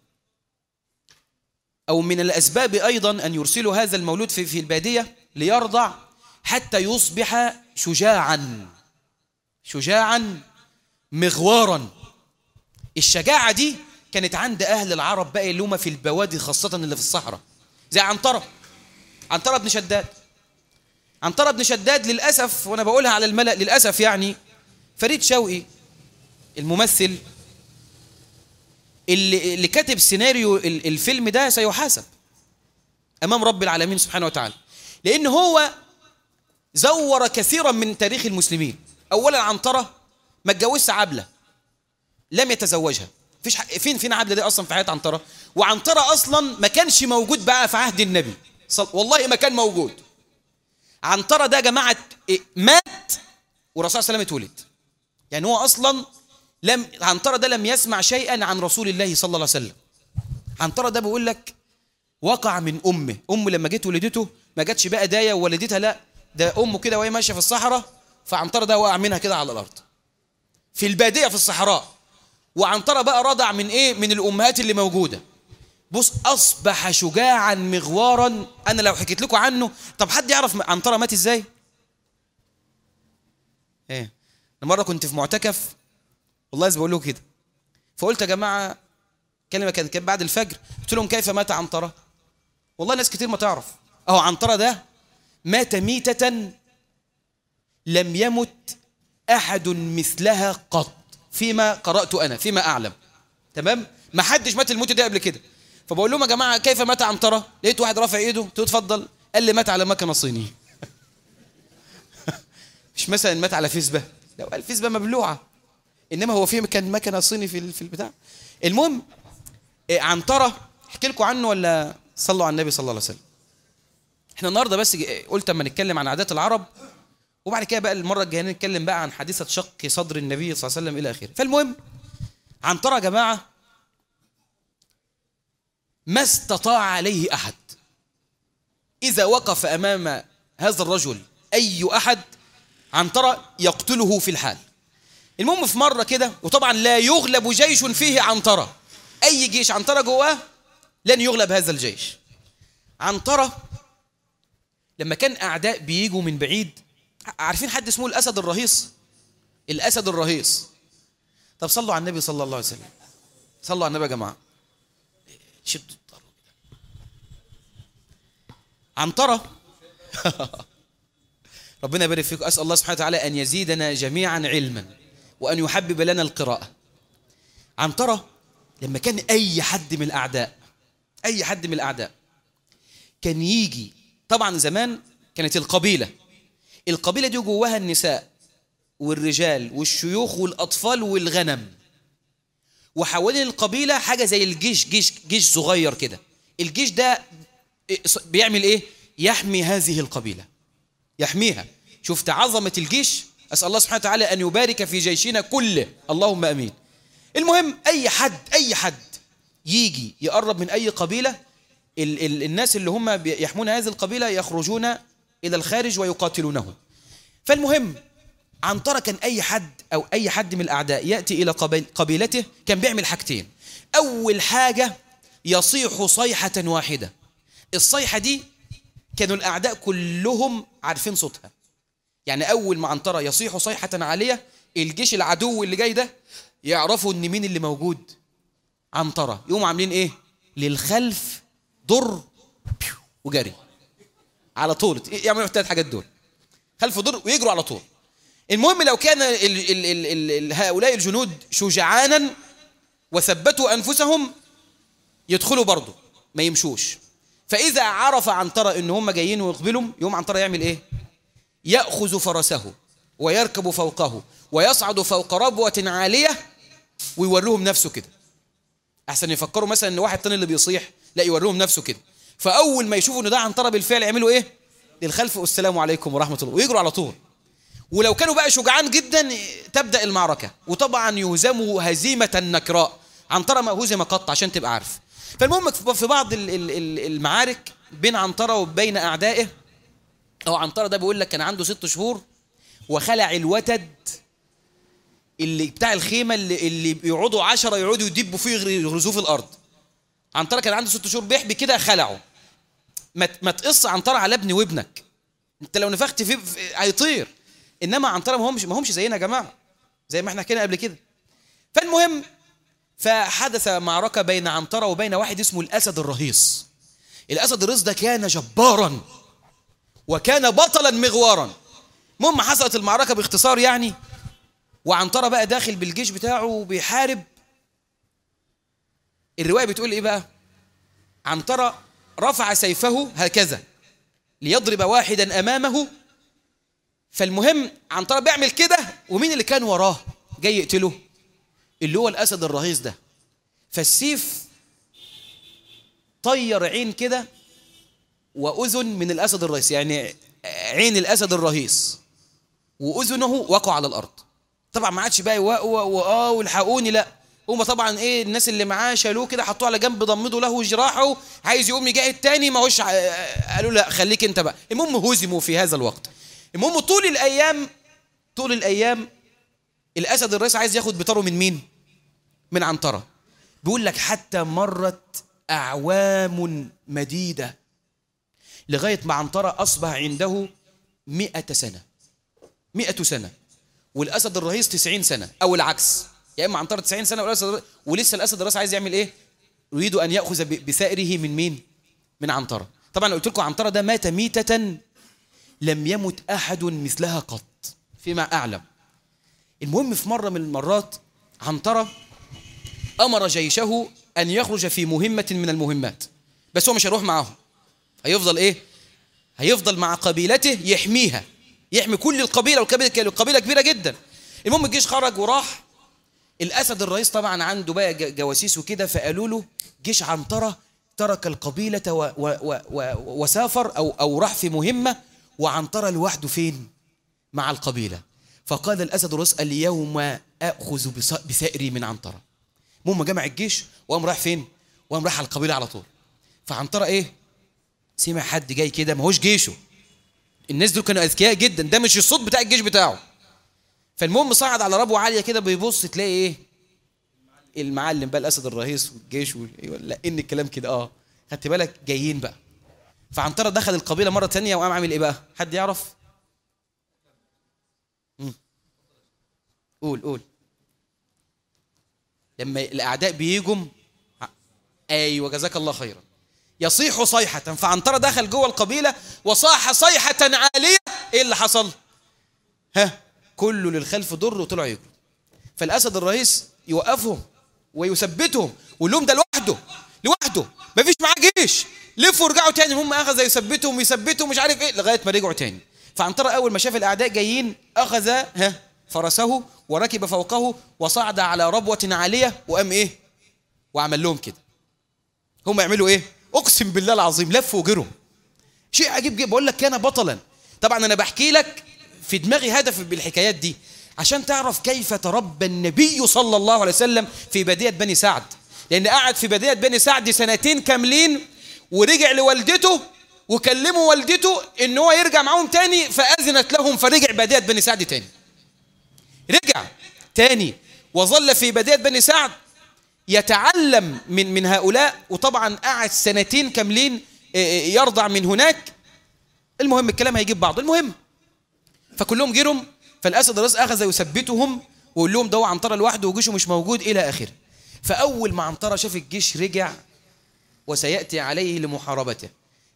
أو من الأسباب أيضا أن يرسلوا هذا المولود في البادية ليرضع حتى يصبح شجاعا مغوارا. الشجاعة دي كانت عند أهل العرب بقى اللي هم في البوادي خاصة اللي في الصحراء، زي عنترة بن شداد للأسف، وأنا بقولها على الملأ للأسف، يعني فريد شوقي الممثل اللي كاتب سيناريو الفيلم ده سيحاسب أمام رب العالمين سبحانه وتعالى، لأن هو زور كثيرا من تاريخ المسلمين. أولا عنترة ما اتجوزش عبلة، لم يتزوجها. فين عبلة دي أصلا في حياة عنترة؟ وعنترة أصلا ما كانش موجود بقى في عهد النبي، والله ما كان موجود. عنترة ده جماعة مات والرسول صلى الله عليه وسلم اتولد، يعني هو أصلا عنترة ده لم يسمع شيئا عن رسول الله صلى الله عليه وسلم. عنترة ده بيقول لك وقع من أمه لما جت ولدته ما جاتش بقى داية وولدتها، لا ده أمه كده وهي ماشية في الصحراء، فعنترة ده وقع منها كده على الأرض في البادية في الصحراء. وعنترة بقى رضع من إيه؟ من الأمهات اللي موجودة. بص، أصبح شجاعا مغوارا. أنا لو حكيت لكم عنه، طب حد يعرف عنترة مات إزاي؟ إيه؟ مرة كنت في معتكف، والله زي بقول له كده، فقلت يا جماعة كلمة كانت بعد الفجر، قلت لهم كيف مات عنترة؟ والله ناس كتير ما تعرف. أهو عنترة ده مات ميتة لم يمت أحد مثلها قط، فيما قرأت أنا، فيما أعلم. تمام؟ ما حدش مات الموت ده قبل كده. فبقول لهم يا جماعة كيف مات عنترة؟ لقيت واحد رافع ايده، قلت له اتفضل. قال لي مات على مكنة صينية. مش مثلا مات على فيسبا، لو قال فيسبا مبلوعة، انما هو فيه كان مكنة صيني في البتاع. المهم عنترة احكي لكم عنه ولا صلوا على النبي صلى الله عليه وسلم؟ احنا النهارده بس قلت اما نتكلم عن عادات العرب، وبعد كده بقى المرة الجاية نتكلم بقى عن حادثة شق صدر النبي صلى الله عليه وسلم إلى آخره. فالمهم عنترة يا جماعة ما استطاع عليه أحد. إذا وقف أمام هذا الرجل أي أحد، عنترة يقتله في الحال. المهم في مرة كده، وطبعا لا يغلب جيش فيه عنترة، أي جيش عنترة جواه لن يغلب هذا الجيش. عنترة لما كان أعداء بيجوا من بعيد، عارفين حد اسمه الأسد الرهيص؟ الأسد الرهيص. طب صلوا على النبي صلى الله عليه وسلم، صلوا على النبي يا جماعة. شدوا الطر. عنترة ربنا يبارك فيكم. أسأل الله سبحانه وتعالى أن يزيدنا جميعا علما وأن يحبب لنا القراءة. عنترة لما كان أي حد من الأعداء كان يجي، طبعا زمان كانت القبيلة دي جواها النساء والرجال والشيوخ والأطفال والغنم، وحوالين القبيلة حاجة زي الجيش، جيش صغير كده. الجيش ده بيعمل إيه؟ يحمي هذه القبيلة، يحميها. شفت عظمة الجيش؟ أسأل الله سبحانه وتعالى أن يبارك في جيشنا كله، اللهم أمين. المهم أي حد يجي يقرب من أي قبيلة، الناس اللي هم يحمون هذه القبيلة يخرجون إلى الخارج ويقاتلونه. فالمهم عنترة كان أي حد من الأعداء يأتي إلى قبيلته كان بيعمل حاجتين. أول حاجة يصيح صيحة واحدة. الصيحة دي كانوا الأعداء كلهم عارفين صوتها، يعني أول ما عنترة يصيح صيحة عالية، الجيش العدو اللي جاي ده يعرفوا إن مين اللي موجود، عنترة. يقوموا عاملين إيه؟ للخلف ضر وجري على طول، يعملوا الثلاث حاجات دول، خلف ودور ويجروا على طول. المهم لو كان هؤلاء الجنود شجعانا وثبتوا أنفسهم يدخلوا برضه ما يمشوش. فإذا عرف عنترة إن هم جايين ويقبلوا، يوم عنترة يعمل إيه؟ يأخذ فرسه ويركب فوقه ويصعد فوق ربوة عالية ويوريهم نفسه كده، أحسن يفكروا مثلا إن واحد تاني اللي بيصيح، لا يوريهم نفسه كده. فأول ما يشوفوا إن ده عنترة بالفعل يعملوا إيه؟ للخلف والسلام عليكم ورحمة الله ويجروا على طول. ولو كانوا بقى شجعان جدا تبدأ المعركة، وطبعا يهزموا هزيمة نكراء. عنترة ما هزم قط عشان تبقى عارف. فالمهم في بعض المعارك بين عنترة وبين أعدائه، أو عنترة ده بيقول لك كان عنده 6 شهور وخلع الوتد اللي بتاع الخيمة اللي بيقعدوا 10 يقعدوا يدبوا فيه يغرزوه في الأرض. عنترة كان عنده 6 شهور بيحبي كده خلعه. ما تقص عنترة على ابني وابنك، انت لو نفخت فيه هيطير. انما عنترة ما همش زينا يا جماعة، زي ما احنا حكينا قبل كده. فالمهم فحدث معركة بين عنترة وبين واحد اسمه الأسد الرهيص. الأسد الرهيص ده كان جبارا وكان بطلا مغوارا. المهم حصلت المعركة باختصار يعني، وعنترة بقى داخل بالجيش بتاعه وبيحارب. الرواية بتقول ايه بقى؟ عنترة رفع سيفه هكذا ليضرب واحدا أمامه. فالمهم عنترة بيعمل كده، ومين اللي كان وراه جاي يقتله؟ اللي هو الأسد الرهيص ده. فالسيف طير عين كده وأذن من الأسد الرهيص، يعني عين الأسد الرهيص وأذنه وقعوا على الأرض. طبعا ما عادش بقى والحقوني، لا، هم طبعا ايه الناس اللي معاه شالوه كده حطوه على جنب ضمدوا له جراحه، عايز يقوم يجاهد تاني ما هوش، قالوا لا خليك انت بقى. المهم هزموا في هذا الوقت. المهم طول الايام الاسد الرئيس عايز ياخد بطاره من مين؟ من عنترة. بيقول لك حتى مرت اعوام مديده لغايه ما عنترة اصبح عنده 100 سنه، 100 سنه، والاسد الرئيس 90 سنه، او العكس، يا اما عنترة 90 سنه ولسه الاسد الرئيس عايز يعمل ايه؟ يريد ان ياخذ بثأره من مين؟ من عنترة. طبعا قلت لكم عنترة ده مات ميتة لم يمت احد مثلها قط فيما اعلم. المهم في مره من المرات عنترة امر جيشه ان يخرج في مهمه من المهمات، بس هو مش هيروح معاهم، هيفضل ايه؟ هيفضل مع قبيلته يحميها، يحمي كل القبيله، والقبيله كبيره جدا. المهم الجيش خرج وراح. الاسد الرئيس طبعا عنده بقى جواسيس وكده، فقالوا له جيش عنترة ترك القبيله وسافر او راح في مهمه، وعنترة لوحده فين؟ مع القبيله. فقال الاسد الرئيس اليوم اخذ بثأري من عنترة. المهم جمع الجيش وقام راح فين؟ وقام راح على القبيله على طول. فعنترة ايه؟ سمع حد جاي كده، ما هوش جيشه، الناس دول كانوا اذكياء جدا، ده مش الصوت بتاع الجيش بتاعه. فالمهم صعد على ربوه عاليه كده، بيبص تلاقي ايه؟ المعلم بقى الاسد الرئيس والجيش لا ان الكلام كده خدت بالك جايين بقى. فعنترة دخل القبيله مره ثانيه وقام عامل ايه بقى؟ حد يعرف؟ قول. لما الاعداء بيجوا، ايوه جزاك الله خيرا، يصيح صيحه. فعنترة دخل جوه القبيله وصاح صيحه عاليه. ايه اللي حصل؟ كله للخلف ضر وطلعوا يجروا. فالاسد الرئيس يوقفهم ويثبتهم ويقول لهم ده لوحده مفيش معاه جيش، لفوا ورجعوا تاني. هم اخذ يثبتهم مش عارف ايه لغايه ما رجعوا تاني. فعنترة اول ما شاف الاعداء جايين اخذ فرسه وركب فوقه وصعد على ربوه عاليه وقام ايه؟ وعمل لهم كده. هم يعملوا ايه؟ اقسم بالله العظيم لفوا وجروا. شيء عجيب جدا. بقول لك كان بطلا. طبعا انا بحكي لك في دماغي هدف بالحكايات دي عشان تعرف كيف تربى النبي صلى الله عليه وسلم في بدية بني سعد، لأن قعد في بدية بني سعد 2 سنين كاملين، ورجع لوالدته وكلموا والدته إن هو يرجع معهم تاني، فأذنت لهم فرجع بدية بني سعد تاني. رجع تاني وظل في بدية بني سعد يتعلم من هؤلاء، وطبعا قعد 2 سنين كاملين يرضع من هناك. المهم الكلام هيجيب بعض. المهم فكلهم جرم. فالاسد الرئيس اخذ يثبتهم ويقول لهم ده هو عنترة لوحده وجيشه مش موجود الى اخره. فاول ما عنترة شاف الجيش رجع وسياتي عليه لمحاربته،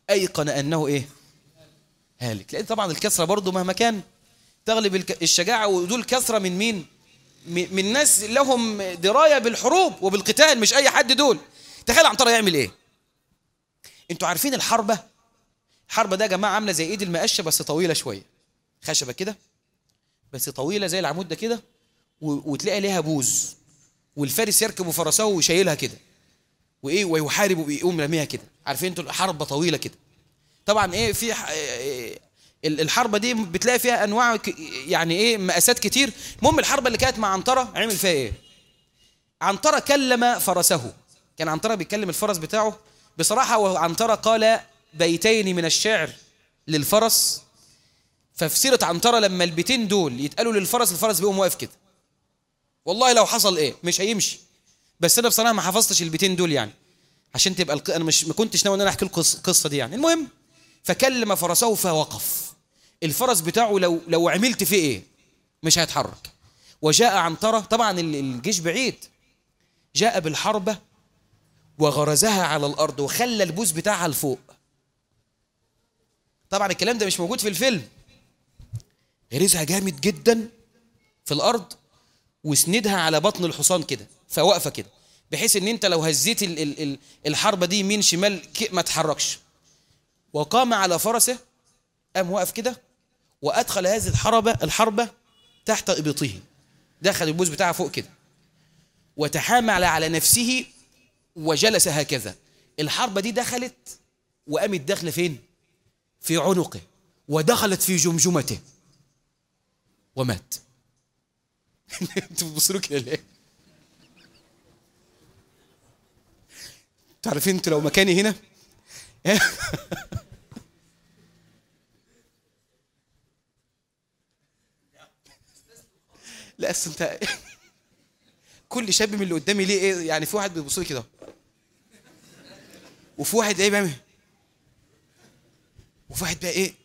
أيقن أنه إيه؟ هالك. لأن طبعا الكثرة برضو مهما كان تغلب الشجاعة، ودول كثرة من مين؟ من ناس لهم دراية بالحروب وبالقتال، مش أي حد دول. تخيل عنترة يعمل إيه؟ أنتوا عارفين الحربة؟ الحربة ده يا جماعة عاملة زي إيد المقشة بس طويلة شوية، خشبة كده بس طويلة زي العمود ده كده، وتلاقي ليها بوز، والفارس يركب فرسه ويشيلها كده وايه ويحارب ويقوم رميها كده. عارفين انتوا حربة طويلة كده. طبعا ايه في الحربة دي بتلاقي فيها انواع يعني ايه مقاسات كتير. المهم الحربة اللي كانت مع عنترة عمل فيها ايه؟ عنترة كلم فرسه، كان عنترة بيتكلم الفرس بتاعه بصراحة، وعنترة قال بيتين من الشعر للفرس. ففي سيرة عنترة لما البيتين دول يتقالوا للفرس، الفرس بيقوم واقف كده، والله لو حصل ايه مش هيمشي. بس انا بصراحة ما حفظتش البيتين دول يعني عشان تبقى انا ما كنتش ناوي ان انا احكي لكم القصة دي يعني. المهم فكلم فرسه فوقف. الفرس بتاعه لو عملت فيه ايه مش هيتحرك. وجاء عنترة، طبعا الجيش بعيد، جاء بالحربة وغرزها على الارض وخلى البوز بتاعها لفوق. طبعا الكلام ده مش موجود في الفيلم. غرزها جامد جدا في الارض وسندها على بطن الحصان كده، فواقفه كده بحيث ان انت لو هزيت الحربة دي يمين شمال ما تحركش. وقام على فرسه، قام واقف كده وادخل هذه الحربة تحت ابطه، دخل البوز بتاعها فوق كده وتحامل على نفسه وجلس هكذا. الحربة دي دخلت وقامت داخله فين؟ في عنقه، ودخلت في جمجمته ومات. انتوا بتبصوا كده ليه؟ تعرفين انتوا لو مكاني هنا لا اصل انت كل شاب من اللي قدامي ليه ايه يعني؟ في واحد بيبص لي كده، وفي واحد ايه بيعمل، وفي واحد بقى ايه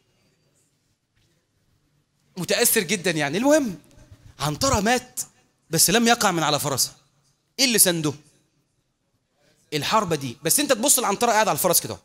متاثر جدا يعني. المهم عنترة مات بس لم يقع من على فرسه. ايه اللي سنده؟ الحربة دي. بس انت تبص العنترة قاعد على الفرس كده،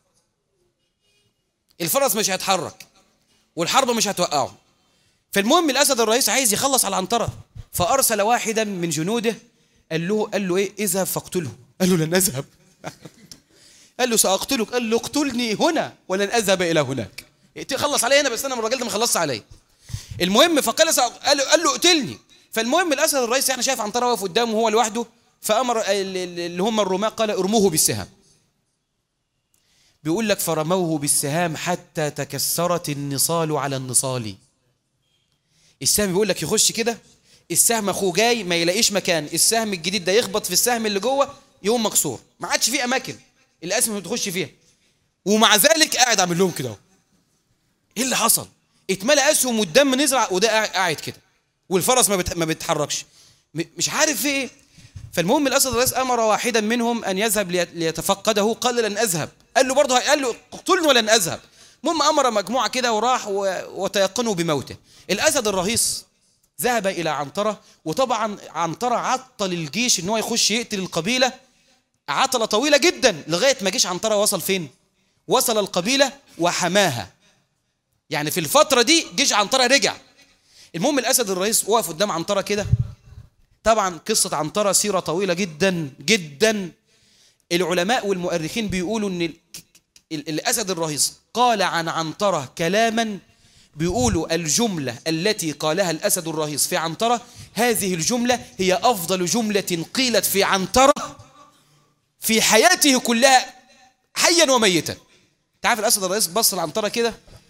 الفرس مش هيتحرك والحربة مش هتوقعه. فالمهم الاسد الرئيس عايز يخلص على العنترة، فارسل واحدا من جنوده قال له ايه؟ اذهب فاقتله. قال له لن اذهب. قال له ساقتلك. قال له اقتلني هنا ولن اذهب الى هناك. خلص علي هنا بس انا من الراجل ده ما خلصش عليا. المهم فقال قال له اقتلني. فالمهم الاسد الرئيس يعني شايف عنترة واقف قدامه وهو لوحده، فامر اللي هم الرماة قال ارموه بالسهام. بيقول لك فرموه بالسهام حتى تكسرت النصال على النصال. السهم بيقول لك يخش كده، السهم اخوه جاي ما يلاقيش مكان، السهم الجديد ده يخبط في السهم اللي جوه يقوم مكسور، ما عادش فيه اماكن الاسهم بتخش فيها، ومع ذلك قاعد عامل لهم كده. ايه اللي حصل؟ اتملى اسهم والدم نزرع، وده قاعد كده والفرس ما بيتحركش، مش عارف في ايه. فالمهم الاسد الرئيس امر واحدا منهم ان يذهب ليتفقده. قال لن اذهب. قال له برضه، قال له اقتلني ولن اذهب. المهم امر مجموعه كده وراح وتيقنوا بموته. الاسد الرئيس ذهب الى عنترة، وطبعا عنترة عطل الجيش ان هو يخش يقتل القبيله عطله طويله جدا لغايه ما جيش عنترة وصل فين؟ وصل القبيله وحماها. يعني في الفتره دي جيش عنترة رجع. المهم الاسد الرئيس وقف قدام عنترة كده. طبعا قصه عنترة سيره طويله جدا جدا. العلماء والمؤرخين بيقولوا ان الاسد الرئيس قال عن عنترة كلاما، بيقولوا الجملة التي قالها الأسد الرئيس في عنترة هذه الجملة هي أفضل جملة قيلت في عنترة في حياته كلها حيا وميتا. تعرف الأسد الرئيس بص لعنترة كده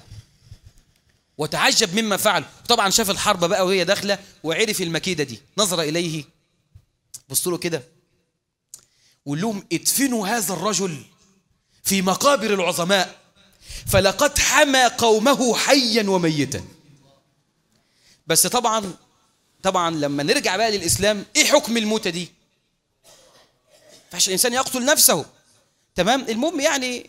وتعجب مما فعل. طبعا شاف الحرب بقى وهي داخلة وعرف المكيدة دي، نظر إليه بصوا له كده وقال لهم ادفنوا هذا الرجل في مقابر العظماء فلقد حمى قومه حيا وميتا. بس طبعا لما نرجع بقى للإسلام ايه حكم الموتة دي؟ فعشان الإنسان يقتل نفسه. تمام. المهم يعني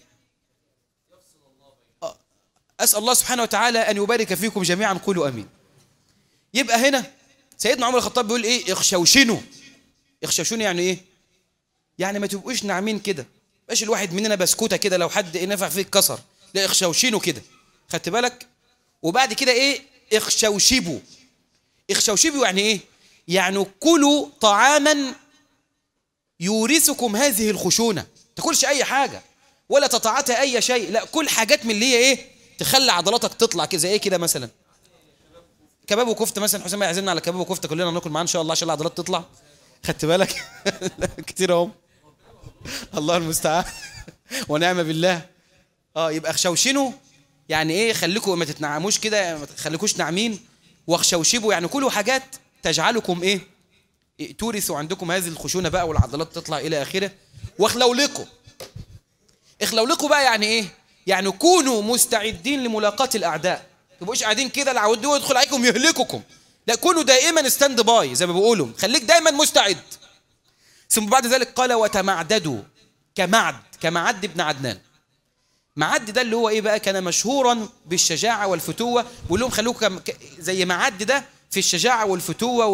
أسأل الله سبحانه وتعالى أن يبارك فيكم جميعا، قولوا أمين. يبقى هنا سيدنا عمر الخطاب بيقول ايه؟ اخشوشنوا. اخشوشنوا يعني ايه؟ يعني ما تبقوش ناعمين كده، باش الواحد مننا بسكوتة كده لو حد نفع فيه اتكسر لا اخشوشنوا كده، خدت بالك؟ وبعد كده ايه؟ اخشوشبوا. اخشوشبوا يعني ايه؟ يعني كلوا طعاما يورثكم هذه الخشونة. تاكلش اي حاجة ولا تتعاطى اي شيء، لا كل حاجات من اللي هي ايه تخلي عضلاتك تطلع كده، زي ايه كده مثلا كباب وكفته مثلا. حسام يعزمنا على كباب وكفته كلنا ناكل معاه ان شاء الله عشان العضلات تطلع، خدت بالك؟ كتير اهو، الله المستعان ونعم بالله. يبقى اخشوشنوا يعني ايه؟ خليكم ما تتنعموش كده، ما تخليكوش ناعمين. واخشوشبوا يعني كلوا حاجات تجعلكم ايه؟ تورثوا عندكم هذه الخشونه بقى والعضلات تطلع الى اخره. واخلولقوا. اخلولقوا بقى يعني ايه؟ يعني كونوا مستعدين لملاقاة الاعداء. ما تبقوش قاعدين كده العدو يدخل عليكم يهلككم، لا كونوا دائما ستاند باي زي ما بيقولوا، خليك دايما مستعد. ثم بعد ذلك قال وتمعددوا كمعد ابن عدنان. معد ده اللي هو ايه بقى؟ كان مشهورا بالشجاعه والفتوه، بيقول لهم خلوكم زي معد ده في الشجاعه والفتوه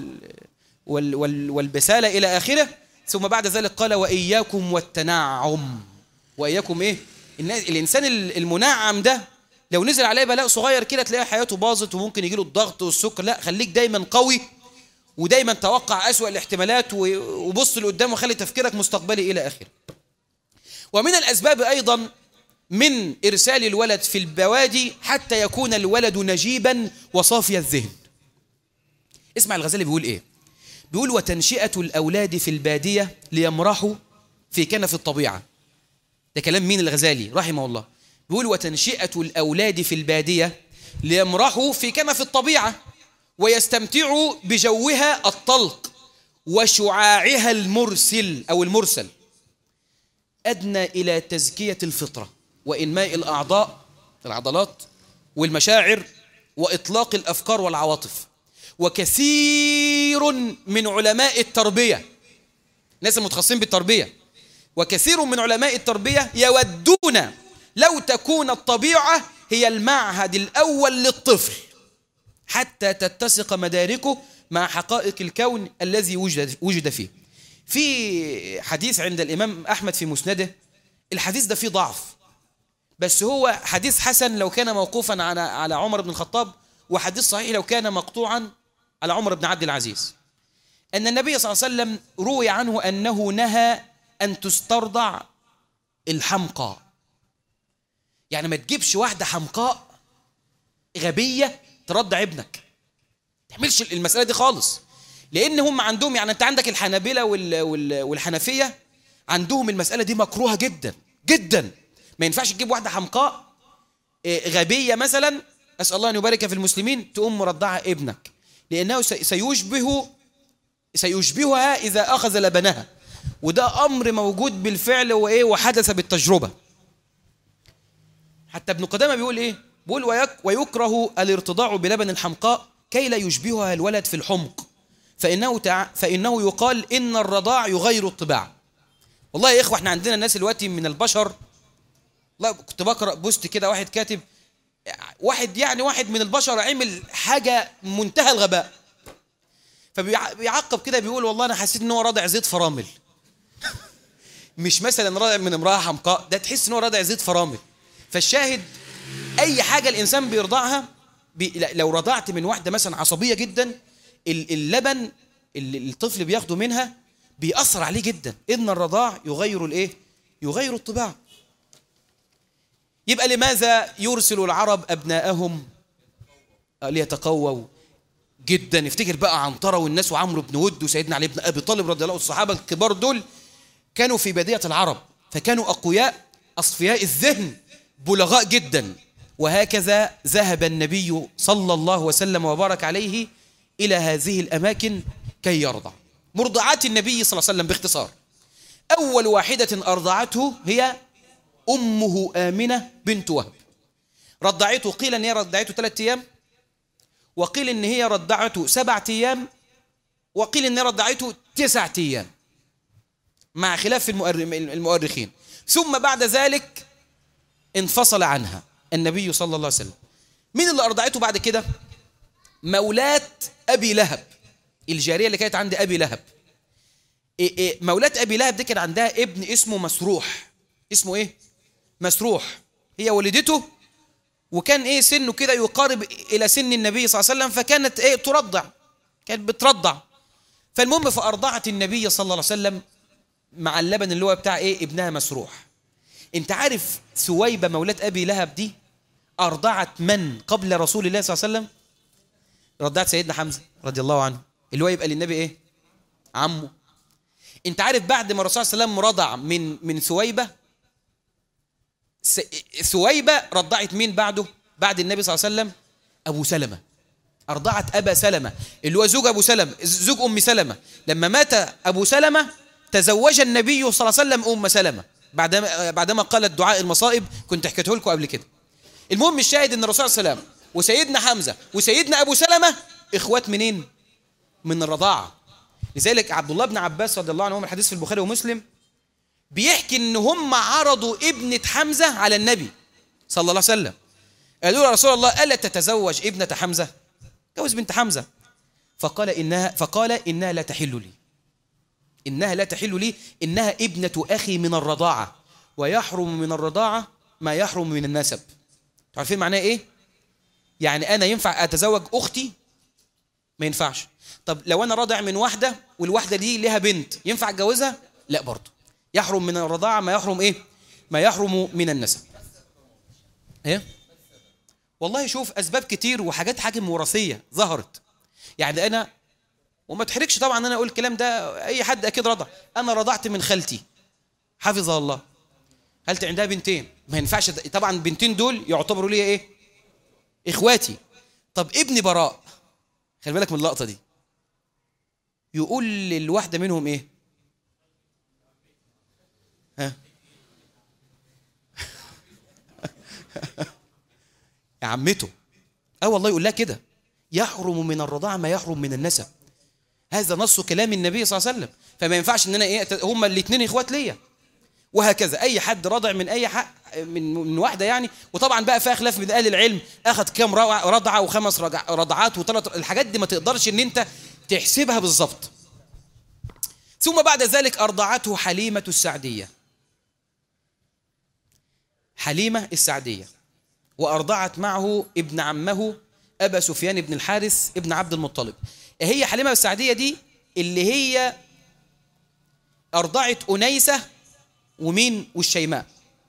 والبساله الى اخره. ثم بعد ذلك قال واياكم والتنعم. واياكم ايه؟ الانسان المنعم ده لو نزل عليه بلاء صغير كده تلاقي حياته باظت وممكن يجيله الضغط والسكر. لا خليك دايما قوي، ودايما توقع اسوأ الاحتمالات وبص لقدام وخلي تفكيرك مستقبلي الى اخره. ومن الاسباب ايضا من إرسال الولد في البوادي حتى يكون الولد نجيبا وصافي الذهن. اسمع الغزالي بيقول إيه؟ بيقول وتنشئة الأولاد في البادية ليمرحوا في كنف الطبيعة. ده كلام مين؟ الغزالي رحمه الله. بيقول وتنشئة الأولاد في البادية ليمرحوا في كنف الطبيعة ويستمتعوا بجوها الطلق وشعاعها المرسل أدنى إلى تزكية الفطرة وإنماء العضلات والمشاعر وإطلاق الأفكار والعواطف. وكثير من علماء التربية، ناس المتخصصين بالتربية، وكثير من علماء التربية يودون لو تكون الطبيعة هي المعهد الأول للطفل حتى تتسق مداركه مع حقائق الكون الذي وجد فيه. في حديث عند الإمام أحمد في مسنده، الحديث ده فيه ضعف، بس هو حديث حسن لو كان موقوفا على عمر بن الخطاب، وحديث صحيح لو كان مقطوعا على عمر بن عبد العزيز. أن النبي صلى الله عليه وسلم روي عنه أنه نهى أن تسترضع الحمقى. يعني ما تجيبش واحدة حمقاء غبية ترضع ابنك، ما تعملش المسألة دي خالص، لأن هم عندهم، يعني أنت عندك الحنابلة والحنفية عندهم المسألة دي مكروهة جدا جدا. ما ينفعش تجيب واحدة حمقاء غبية مثلا، أسأل الله أن يبارك في المسلمين، تقوم مرضعة ابنك، لأنه سيشبهها إذا أخذ لبنها، وده أمر موجود بالفعل وحدث بالتجربة. حتى ابن قدامة بيقول إيه؟ بيقول ويكره الارتضاع بلبن الحمقاء كي لا يشبهها الولد في الحمق، فإنه يقال إن الرضاع يغير الطباع. والله يا إخوة احنا عندنا ناس دلوقتي من البشر، والله كنت بقرأ بوست كده واحد كاتب، واحد من البشر عمل حاجة منتهى الغباء، فبيعقب كده بيقول والله أنا حسيت إن هو راضع زيت فرامل. مش مثلا راضع من امرأة حمقاء، ده تحس إن هو راضع زيت فرامل. فالشاهد أي حاجة الإنسان بيرضعها، لو رضعت من واحدة مثلا عصبية جدا، اللبن اللي الطفل بياخده منها بيأثر عليه جدا. إن الرضاع يغير الطباع. يبقى لماذا يرسل العرب أبناءهم ليتقووا جدا؟ افتكر بقى عنترة والناس وعمرو بن ود وسيدنا علي بن أبي طالب رضي الله عنه، الصحابة الكبار دول كانوا في بادية العرب، فكانوا أقوياء أصفياء الذهن بلغاء جدا. وهكذا ذهب النبي صلى الله وسلم وبارك عليه إلى هذه الأماكن كي يرضع. مرضعات النبي صلى الله عليه وسلم باختصار: أول واحدة أرضعته هي أمه آمنة بنت وهب. رضعته، قيل أن هي رضعته 3 أيام، وقيل أن هي رضعته 7 أيام، وقيل أن هي رضعته 9 أيام، مع خلاف في المؤرخين. ثم بعد ذلك انفصل عنها النبي صلى الله عليه وسلم. مين اللي أرضعته بعد كده؟ مولاة أبي لهب، الجارية اللي كانت عند أبي لهب. مولاة أبي لهب دي كان عندها ابن اسمه مسروح. اسمه إيه؟ مسروح. هي ولدته، وكان ايه سنه كده يقارب الى سن النبي صلى الله عليه وسلم، فكانت ايه ترضع، كانت بترضع. فالمهم فارضعت النبي صلى الله عليه وسلم مع اللبن اللي هو بتاع ايه ابنها مسروح. انت عارف ثويبة مولاة ابي لهب دي ارضعت من قبل رسول الله صلى الله عليه وسلم؟ رضعت سيدنا حمزة رضي الله عنه، اللي هو يبقى للنبي ايه عمه. انت عارف بعد ما الرسول صلى الله عليه وسلم رضع من ثويبة، ثويبة رضعت مين بعده بعد النبي صلى الله عليه وسلم؟ ابو سلمة. ارضعت ابا سلمة اللي هو زوج ابو سلمة، زوج ام سلمة. لما مات ابو سلمة تزوج النبي صلى الله عليه وسلم ام سلمة بعدما قالت دعاء المصائب، كنت حكيته لكم قبل كده. المهم الشاهد ان الرسول صلى الله عليه وسلم وسيدنا حمزة وسيدنا ابو سلمة اخوات منين؟ من الرضاعة. لذلك عبد الله بن عباس رضي الله عنه، الحديث في البخاري ومسلم، بيحكي ان هم عرضوا ابنة حمزة على النبي صلى الله عليه وسلم. قالوا له يا رسول الله ألا تتزوج ابنة حمزة؟ جوز بنت حمزة. فقال إنها لا تحل لي، إنها لا تحل لي، إنها ابنة أخي من الرضاعة، ويحرم من الرضاعة ما يحرم من النسب. تعرفين معناه إيه؟ يعني أنا ينفع أتزوج أختي؟ ما ينفعش. طب لو أنا رضع من واحدة والواحدة دي لها بنت، ينفع أتجوزها؟ لا برضه. يحرم من الرضاعة ما يحرم إيه؟ ما يحرم من النسب. إيه؟ والله شوف أسباب كتير وحاجات حاكم وراثية ظهرت. يعني أنا، وما تحركش طبعا أنا أقول الكلام ده، أي حد أكيد رضع. أنا رضعت من خالتي حفظها الله، خالتي عندها بنتين، ما ينفعش طبعا بنتين دول يعتبروا لي إيه؟ إخواتي. طب ابني براء، خلي بالك من اللقطة دي، يقول للواحدة منهم إيه؟ ها؟ يا عمته. والله يقول لها كده، يحرم من الرضاعة ما يحرم من النسب. هذا نص كلام النبي صلى الله عليه وسلم. فما ينفعش ان انا ايه هما الاثنين اخوات ليا. وهكذا اي حد رضع من اي حق من واحده يعني. وطبعا بقى فيها خلاف من اهل العلم، اخذ كام رضعه وخمس رضعات وثلاث، الحاجات دي ما تقدرش ان انت تحسبها بالظبط. ثم بعد ذلك ارضعته حليمه السعديه. حليمه السعديه، وأرضعت معه ابن عمه أبا سفيان بن الحارث ابن عبد المطلب. هي حليمة السعدية دي اللي هي أرضعت أنيسة ومين والشيماء.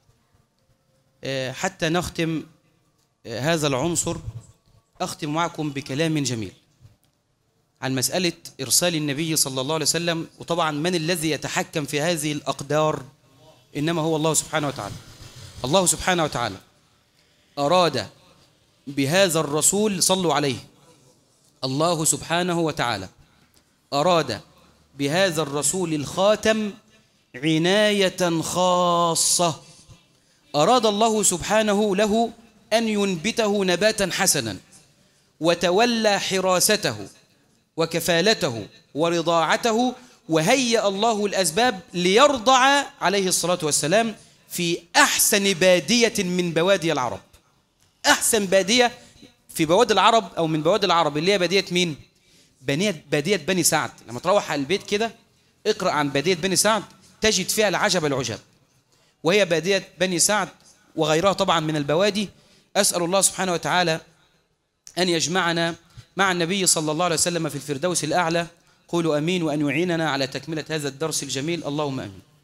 حتى نختم هذا العنصر، أختم معكم بكلام جميل عن مسألة إرسال النبي صلى الله عليه وسلم. وطبعا من الذي يتحكم في هذه الأقدار؟ إنما هو الله سبحانه وتعالى. الله سبحانه وتعالى أراد بهذا الرسول، صلوا عليه، الله سبحانه وتعالى أراد بهذا الرسول الخاتم عناية خاصة. أراد الله سبحانه له أن ينبته نباتا حسنا، وتولى حراسته وكفالته ورضاعته، وهيأ الله الأسباب ليرضع عليه الصلاة والسلام في أحسن بادية من بوادي العرب. أحسن بادية في بوادي العرب أو من بوادي العرب اللي هي بادية مين؟ بادية بني سعد. لما تروح على البيت كده اقرأ عن بادية بني سعد تجد فيها العجب العجب، وهي بادية بني سعد وغيرها طبعا من البوادي. أسأل الله سبحانه وتعالى أن يجمعنا مع النبي صلى الله عليه وسلم في الفردوس الأعلى. قولوا أمين، وأن يعيننا على تكملة هذا الدرس الجميل. اللهم أمين.